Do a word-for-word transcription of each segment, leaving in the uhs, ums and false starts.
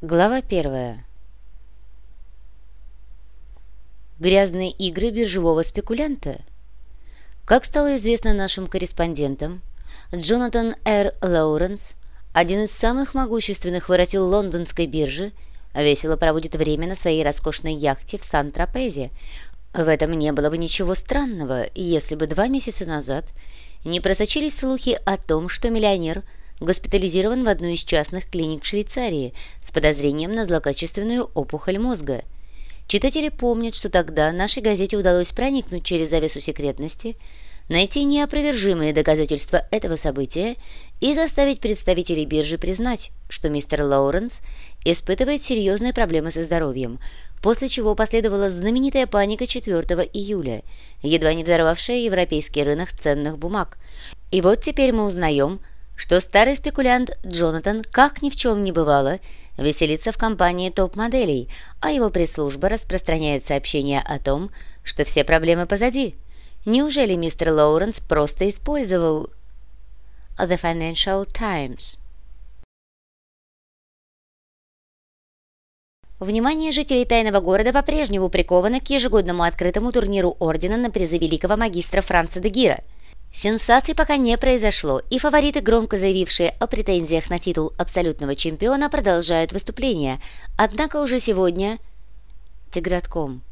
Глава первая. Грязные игры биржевого спекулянта. Как стало известно нашим корреспондентам, Джонатан Р. Лоуренс, один из самых могущественных воротил лондонской биржи, весело проводит время на своей роскошной яхте в Сан-Тропезе. В этом не было бы ничего странного, если бы два месяца назад не просочились слухи о том, что миллионер госпитализирован в одну из частных клиник Швейцарии с подозрением на злокачественную опухоль мозга. Читатели помнят, что тогда нашей газете удалось проникнуть через завесу секретности, найти неопровержимые доказательства этого события и заставить представителей биржи признать, что мистер Лоуренс испытывает серьезные проблемы со здоровьем, после чего последовала знаменитая паника четвёртого июля, едва не взорвавшая европейский рынок ценных бумаг. И вот теперь мы узнаем, что старый спекулянт Джонатан, как ни в чем не бывало, веселится в компании топ-моделей, а его пресс-служба распространяет сообщения о том, что все проблемы позади. Неужели мистер Лоуренс просто использовал The Financial Times? Внимание жителей Тайного города по-прежнему приковано к ежегодному открытому турниру ордена на призы великого магистра Франца де Гира. Сенсаций пока не произошло, и фавориты, громко заявившие о претензиях на титул абсолютного чемпиона, продолжают выступление. Однако уже сегодня Тигратком.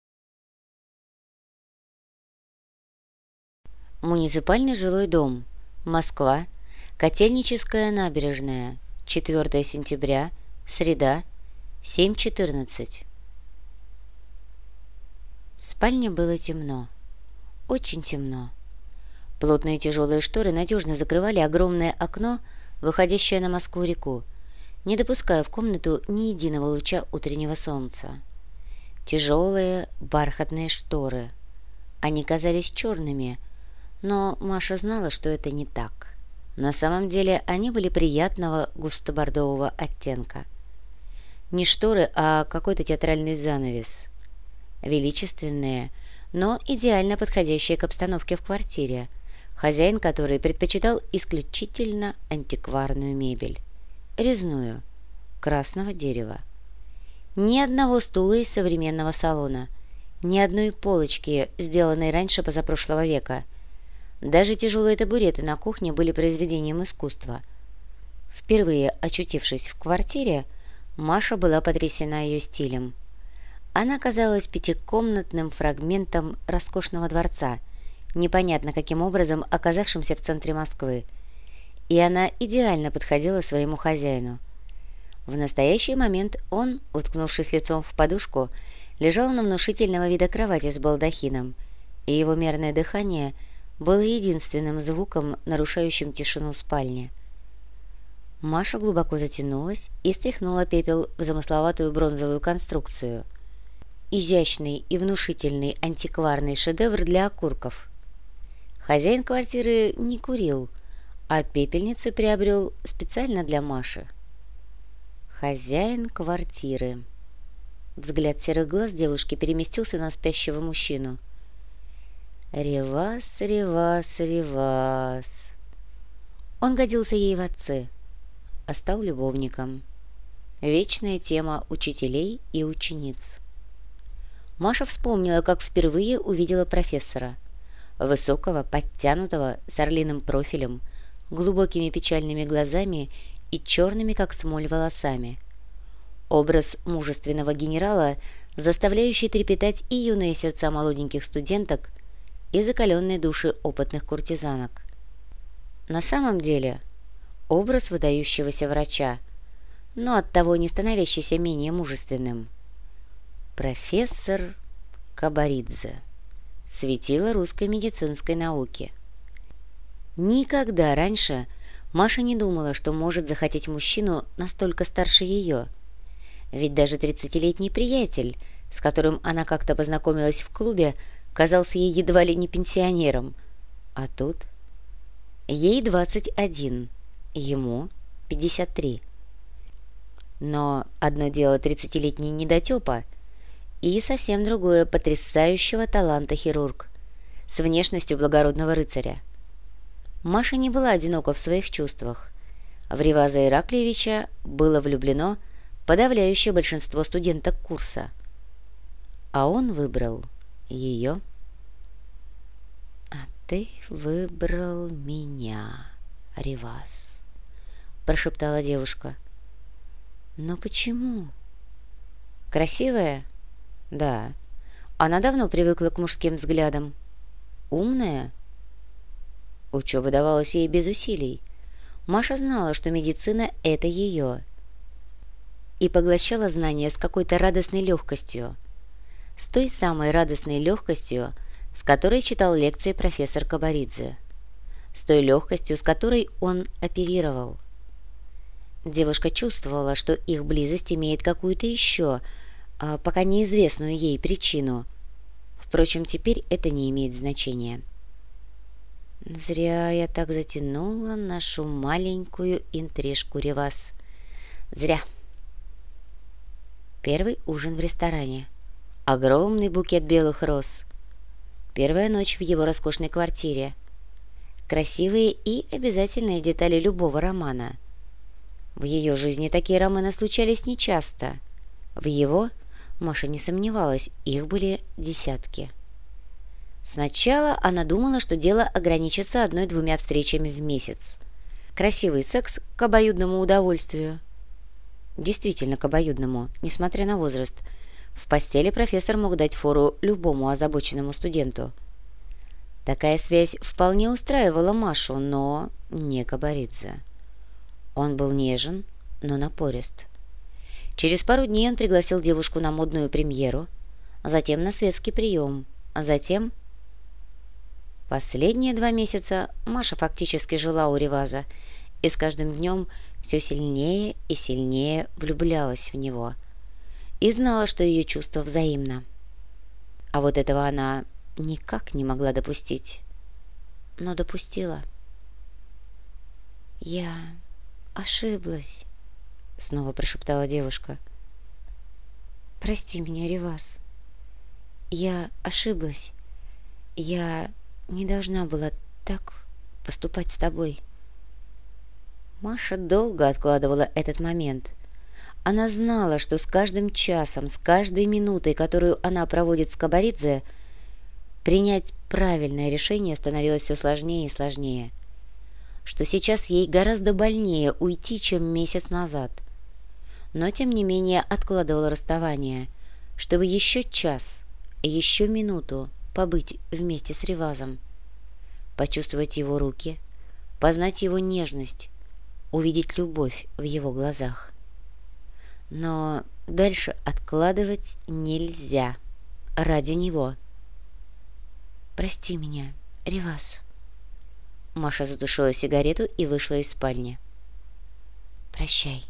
Муниципальный жилой дом. Москва. Котельническая набережная. четвёртого сентября. Среда. семь четырнадцать. В спальне было темно. Очень темно. Плотные тяжелые шторы надежно закрывали огромное окно, выходящее на Москву-реку, не допуская в комнату ни единого луча утреннего солнца. Тяжелые бархатные шторы. Они казались черными, но Маша знала, что это не так. На самом деле они были приятного густо-бордового оттенка. Не шторы, а какой-то театральный занавес. Величественные, но идеально подходящие к обстановке в квартире, хозяин которой предпочитал исключительно антикварную мебель, резную, красного дерева. Ни одного стула из современного салона, ни одной полочки, сделанной раньше позапрошлого века. Даже тяжелые табуреты на кухне были произведением искусства. Впервые очутившись в квартире, Маша была потрясена ее стилем. Она казалась пятикомнатным фрагментом роскошного дворца, непонятно каким образом оказавшимся в центре Москвы, и она идеально подходила своему хозяину. В настоящий момент он, уткнувшись лицом в подушку, лежал на внушительного вида кровати с балдахином, и его мерное дыхание было единственным звуком, нарушающим тишину спальни. Маша глубоко затянулась и стряхнула пепел в замысловатую бронзовую конструкцию. Изящный и внушительный антикварный шедевр для окурков. Хозяин квартиры не курил, а пепельницы приобрел специально для Маши. Хозяин квартиры. Взгляд серых глаз девушки переместился на спящего мужчину. Ревас, ревас, ревас. Он годился ей в отцы, а стал любовником. Вечная тема учителей и учениц. Маша вспомнила, как впервые увидела профессора. Высокого, подтянутого, с орлиным профилем, глубокими печальными глазами и черными, как смоль, волосами. Образ мужественного генерала, заставляющий трепетать и юные сердца молоденьких студенток, и закаленные души опытных куртизанок. На самом деле, образ выдающегося врача, но оттого не становящийся менее мужественным. Профессор Кабаридзе. Светило русской медицинской науки. Никогда раньше Маша не думала, что может захотеть мужчину настолько старше ее. Ведь даже тридцатилетний приятель, с которым она как-то познакомилась в клубе, казался ей едва ли не пенсионером. А тут ей двадцать один, ему пятьдесят три. Но одно дело тридцатилетний недотепа, и совсем другое потрясающего таланта хирург с внешностью благородного рыцаря. Маша не была одинока в своих чувствах. В Реваза Ираклиевича было влюблено подавляющее большинство студенток курса. А он выбрал ее. «А ты выбрал меня, Ривас», — прошептала девушка. «Но почему?» «Красивая?» «Да». Она давно привыкла к мужским взглядам. «Умная?» Учеба давалась ей без усилий. Маша знала, что медицина — это ее. И поглощала знания с какой-то радостной легкостью. С той самой радостной легкостью, с которой читал лекции профессор Кабаридзе. С той легкостью, с которой он оперировал. Девушка чувствовала, что их близость имеет какую-то еще, а пока неизвестную ей причину. Впрочем, теперь это не имеет значения. «Зря я так затянула нашу маленькую интрижку, Ривас. Зря». Первый ужин в ресторане. Огромный букет белых роз. Первая ночь в его роскошной квартире. Красивые и обязательные детали любого романа. В ее жизни такие романы случались нечасто. В его, Маша не сомневалась, их были десятки. Сначала она думала, что дело ограничится одной-двумя встречами в месяц. Красивый секс к обоюдному удовольствию. Действительно к обоюдному, несмотря на возраст. В постели профессор мог дать фору любому озабоченному студенту. Такая связь вполне устраивала Машу, но не Кабаридзе. Он был нежен, но напорист. Через пару дней он пригласил девушку на модную премьеру, затем на светский прием, а затем... Последние два месяца Маша фактически жила у Риваза и с каждым днем все сильнее и сильнее влюблялась в него и знала, что ее чувство взаимно. А вот этого она никак не могла допустить, но допустила. «Я ошиблась», — снова прошептала девушка. «Прости меня, Ривас. Я ошиблась. Я не должна была так поступать с тобой». Маша долго откладывала этот момент. Она знала, что с каждым часом, с каждой минутой, которую она проводит с Кабаридзе, принять правильное решение становилось все сложнее и сложнее. Что сейчас ей гораздо больнее уйти, чем месяц назад. Но, тем не менее, откладывала расставание, чтобы еще час, еще минуту побыть вместе с Ривазом, почувствовать его руки, познать его нежность, увидеть любовь в его глазах. Но дальше откладывать нельзя ради него. «Прости меня, Ривас». Маша затушила сигарету и вышла из спальни. «Прощай».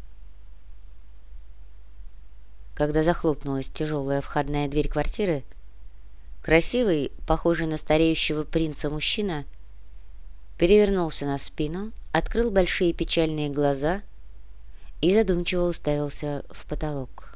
Когда захлопнулась тяжелая входная дверь квартиры, красивый, похожий на стареющего принца мужчина, перевернулся на спину, открыл большие печальные глаза и задумчиво уставился в потолок.